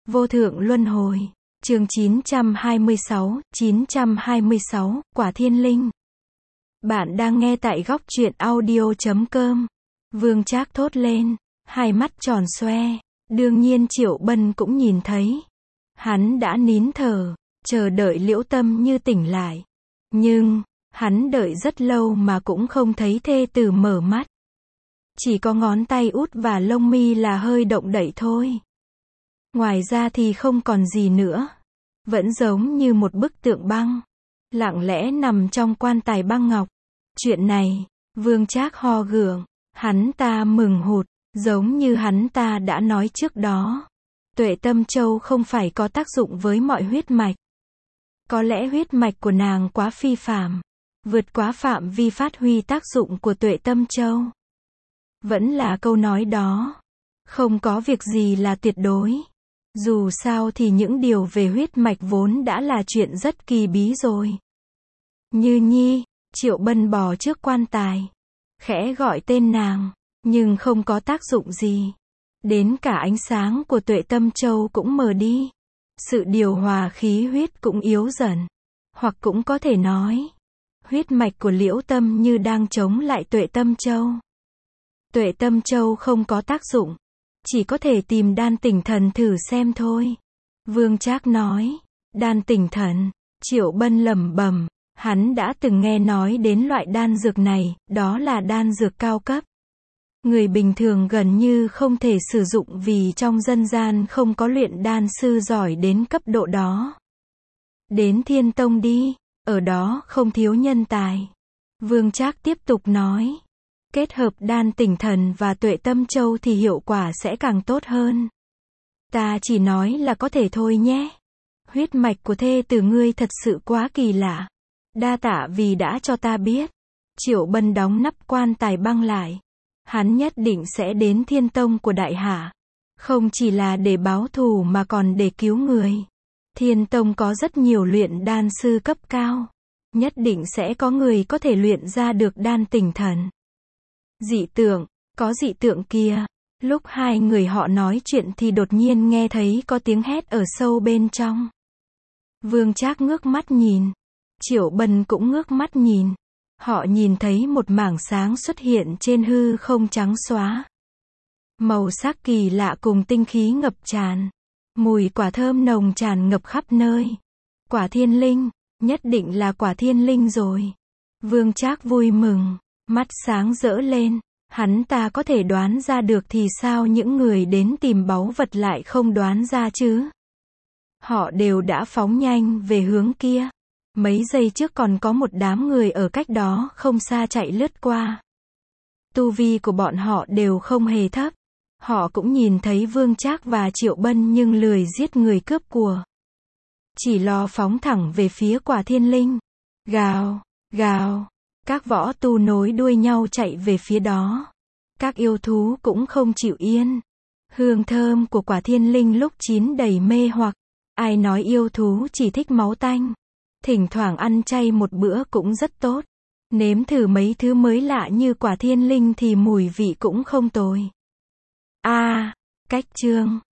Vô thượng luân hồi. Chương 926, Quả Thiên Linh. Bạn đang nghe tại góc truyện audio.com. Vương Trác thốt lên, hai mắt tròn xoe. Đương nhiên Triệu Bân cũng nhìn thấy. Hắn đã nín thở, chờ đợi Liễu Tâm Như tỉnh lại. Nhưng, hắn đợi rất lâu mà cũng không thấy thê tử mở mắt. Chỉ có ngón tay út và lông mi là hơi động đậy thôi. Ngoài ra thì không còn gì nữa. Vẫn giống như một bức tượng băng, lặng lẽ nằm trong quan tài băng ngọc. Chuyện này, Vương Trác ho gượng, hắn ta mừng hụt, giống như hắn ta đã nói trước đó. Tuệ Tâm Châu không phải có tác dụng với mọi huyết mạch. Có lẽ huyết mạch của nàng quá phi phàm, vượt quá phạm vi phát huy tác dụng của Tuệ Tâm Châu. Vẫn là câu nói đó, không có việc gì là tuyệt đối. Dù sao thì những điều về huyết mạch vốn đã là chuyện rất kỳ bí rồi. Như Nhi, Triệu Bân bò trước quan tài, khẽ gọi tên nàng, nhưng không có tác dụng gì. Đến cả ánh sáng của Tuệ Tâm Châu cũng mờ đi. Sự điều hòa khí huyết cũng yếu dần. Hoặc cũng có thể nói, huyết mạch của Liễu Tâm Như đang chống lại Tuệ Tâm Châu. Tuệ Tâm Châu không có tác dụng, chỉ có thể tìm đan tỉnh thần thử xem thôi. Vương Trác nói, đan tỉnh thần. Triệu Bân lẩm bẩm, hắn đã từng nghe nói đến loại đan dược này, đó là đan dược cao cấp. Người bình thường gần như không thể sử dụng vì trong dân gian không có luyện đan sư giỏi đến cấp độ đó. Đến Thiên Tông đi, ở đó không thiếu nhân tài. Vương Trác tiếp tục nói, kết hợp đan tỉnh thần và Tuệ Tâm Châu thì hiệu quả sẽ càng tốt hơn. Ta chỉ nói là có thể thôi nhé. Huyết mạch của thê tử ngươi thật sự quá kỳ lạ. Đa tạ vì đã cho ta biết. Triệu Bân đóng nắp quan tài băng lại. Hắn nhất định sẽ đến Thiên Tông của Đại Hạ. Không chỉ là để báo thù mà còn để cứu người. Thiên Tông có rất nhiều luyện đan sư cấp cao. Nhất định sẽ có người có thể luyện ra được đan tỉnh thần. Dị tượng, có dị tượng kia. Lúc hai người họ nói chuyện thì đột nhiên nghe thấy có tiếng hét ở sâu bên trong. Vương Trác ngước mắt nhìn. Triệu Bân cũng ngước mắt nhìn. Họ nhìn thấy một mảng sáng xuất hiện trên hư không trắng xóa. Màu sắc kỳ lạ cùng tinh khí ngập tràn. Mùi quả thơm nồng tràn ngập khắp nơi. Quả Thiên Linh, nhất định là Quả Thiên Linh rồi. Vương Trác vui mừng, mắt sáng rỡ lên. Hắn ta có thể đoán ra được thì sao những người đến tìm báu vật lại không đoán ra chứ? Họ đều đã phóng nhanh về hướng kia. Mấy giây trước còn có một đám người ở cách đó không xa chạy lướt qua. Tu vi của bọn họ đều không hề thấp. Họ cũng nhìn thấy Vương Trác và Triệu Bân nhưng lười giết người cướp của. Chỉ lo phóng thẳng về phía Quả Thiên Linh. Gào, gào. Các võ tu nối đuôi nhau chạy về phía đó. Các yêu thú cũng không chịu yên. Hương thơm của Quả Thiên Linh lúc chín đầy mê hoặc. Ai nói yêu thú chỉ thích máu tanh. Thỉnh thoảng ăn chay một bữa cũng rất tốt. Nếm thử mấy thứ mới lạ như Quả Thiên Linh thì mùi vị cũng không tồi. Cách chương